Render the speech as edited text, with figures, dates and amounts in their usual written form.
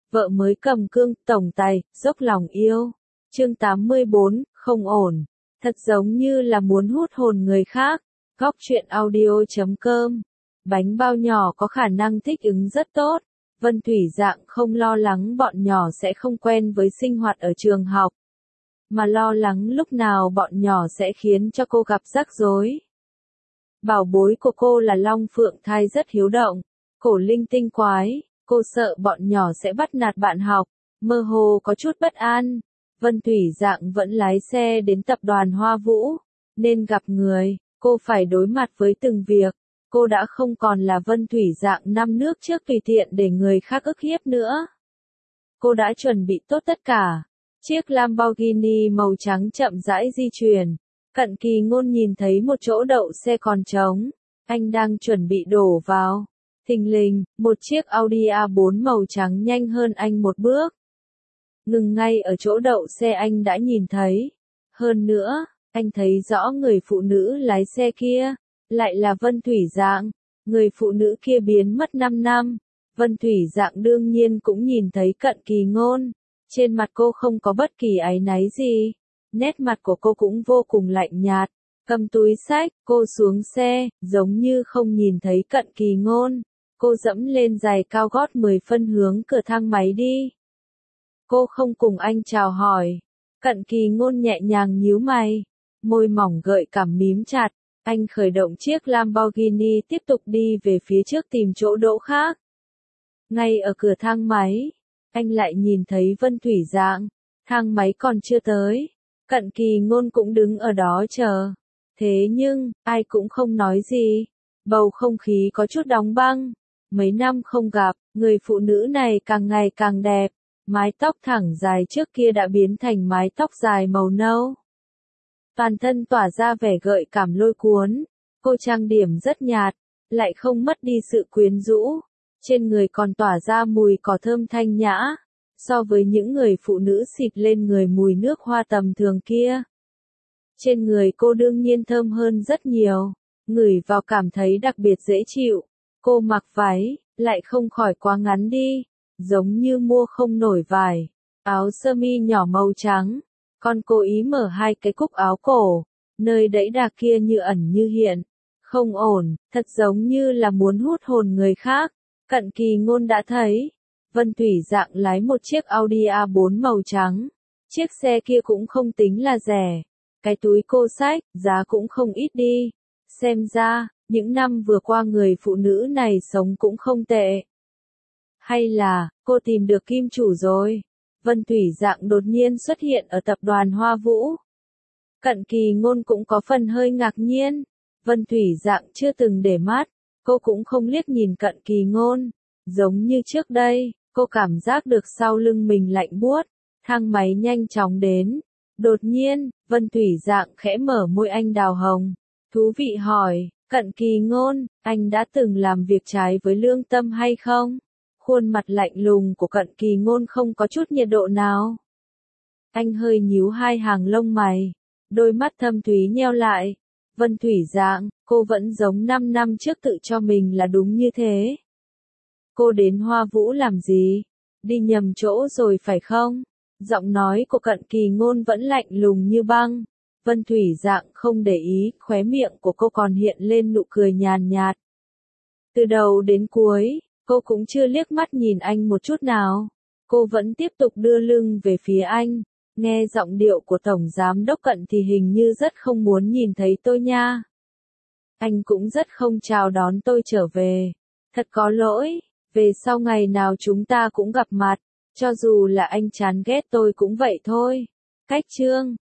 Vợ mới cầm cương, tổng tài, dốc lòng yêu. Chương 84, không ổn. Thật giống như là muốn hút hồn người khác. Góc truyện audio.com. Bánh bao nhỏ có khả năng thích ứng rất tốt. Vân Thủy Dạng không lo lắng bọn nhỏ sẽ không quen với sinh hoạt ở trường học, mà lo lắng lúc nào bọn nhỏ sẽ khiến cho cô gặp rắc rối. Bảo bối của cô là Long Phượng Thai rất hiếu động, cổ linh tinh quái, cô sợ bọn nhỏ sẽ bắt nạt bạn học, mơ hồ có chút bất an. Vân Thủy Dạng vẫn lái xe đến tập đoàn Hoa Vũ, nên gặp người, cô phải đối mặt với từng việc. Cô đã không còn là Vân Thủy Dạng năm nước trước tùy tiện để người khác ức hiếp nữa. Cô đã chuẩn bị tốt tất cả. Chiếc Lamborghini màu trắng chậm rãi di chuyển. Cận Kỳ Ngôn nhìn thấy một chỗ đậu xe còn trống. Anh đang chuẩn bị đổ vào. Thình lình, một chiếc Audi A4 màu trắng nhanh hơn anh một bước. Ngừng ngay ở chỗ đậu xe anh đã nhìn thấy. Hơn nữa, anh thấy rõ người phụ nữ lái xe kia. Lại là Vân Thủy Dạng. Người phụ nữ kia biến mất 5 năm. Vân Thủy Dạng đương nhiên cũng nhìn thấy Cận Kỳ Ngôn. Trên mặt cô không có bất kỳ áy náy gì. Nét mặt của cô cũng vô cùng lạnh nhạt. Cầm túi xách, cô xuống xe, giống như không nhìn thấy Cận Kỳ Ngôn. Cô dẫm lên giày cao gót 10 phân hướng cửa thang máy đi. Cô không cùng anh chào hỏi. Cận Kỳ Ngôn nhẹ nhàng nhíu mày. Môi mỏng gợi cảm mím chặt. Anh khởi động chiếc Lamborghini tiếp tục đi về phía trước tìm chỗ đỗ khác. Ngay ở cửa thang máy, anh lại nhìn thấy Vân Thủy Dạng. Thang máy còn chưa tới. Cận Kỳ Ngôn cũng đứng ở đó chờ. Thế nhưng, ai cũng không nói gì. Bầu không khí có chút đóng băng. Mấy năm không gặp, người phụ nữ này càng ngày càng đẹp. Mái tóc thẳng dài trước kia đã biến thành mái tóc dài màu nâu. Toàn thân tỏa ra vẻ gợi cảm lôi cuốn. Cô trang điểm rất nhạt, lại không mất đi sự quyến rũ. Trên người còn tỏa ra mùi cỏ thơm thanh nhã. So với những người phụ nữ xịt lên người mùi nước hoa tầm thường kia. Trên người cô đương nhiên thơm hơn rất nhiều. Ngửi vào cảm thấy đặc biệt dễ chịu. Cô mặc váy, lại không khỏi quá ngắn đi. Giống như mua không nổi vải. Áo sơ mi nhỏ màu trắng. Còn cố ý mở hai cái cúc áo cổ. Nơi đẫy đà kia như ẩn như hiện. Không ổn, thật giống như là muốn hút hồn người khác. Cận Kỳ Ngôn đã thấy. Vân Thủy Dạng lái một chiếc Audi A4 màu trắng. Chiếc xe kia cũng không tính là rẻ. Cái túi cô xách, giá cũng không ít đi. Xem ra, những năm vừa qua người phụ nữ này sống cũng không tệ. Hay là, cô tìm được kim chủ rồi. Vân Thủy Dạng đột nhiên xuất hiện ở tập đoàn Hoa Vũ. Cận Kỳ Ngôn cũng có phần hơi ngạc nhiên. Vân Thủy Dạng chưa từng để mắt. Cô cũng không liếc nhìn Cận Kỳ Ngôn. Giống như trước đây, cô cảm giác được sau lưng mình lạnh buốt. Thang máy nhanh chóng đến. Đột nhiên, Vân Thủy Dạng khẽ mở môi anh đào hồng. Thú vị hỏi, Cận Kỳ Ngôn, anh đã từng làm việc trái với lương tâm hay không? Khuôn mặt lạnh lùng của Cận Kỳ Ngôn không có chút nhiệt độ nào. Anh hơi nhíu hai hàng lông mày. Đôi mắt thâm thúy nheo lại. Vân Thủy Dạng, cô vẫn giống 5 năm trước tự cho mình là đúng như thế. Cô đến Hoa Vũ làm gì? Đi nhầm chỗ rồi phải không? Giọng nói của Cận Kỳ Ngôn vẫn lạnh lùng như băng. Vân Thủy Dạng không để ý, khóe miệng của cô còn hiện lên nụ cười nhàn nhạt. Từ đầu đến cuối, cô cũng chưa liếc mắt nhìn anh một chút nào. Cô vẫn tiếp tục đưa lưng về phía anh. Nghe giọng điệu của Tổng Giám Đốc Cận thì hình như rất không muốn nhìn thấy tôi nha. Anh cũng rất không chào đón tôi trở về. Thật có lỗi, về sau ngày nào chúng ta cũng gặp mặt. Cho dù là anh chán ghét tôi cũng vậy thôi. Cách chương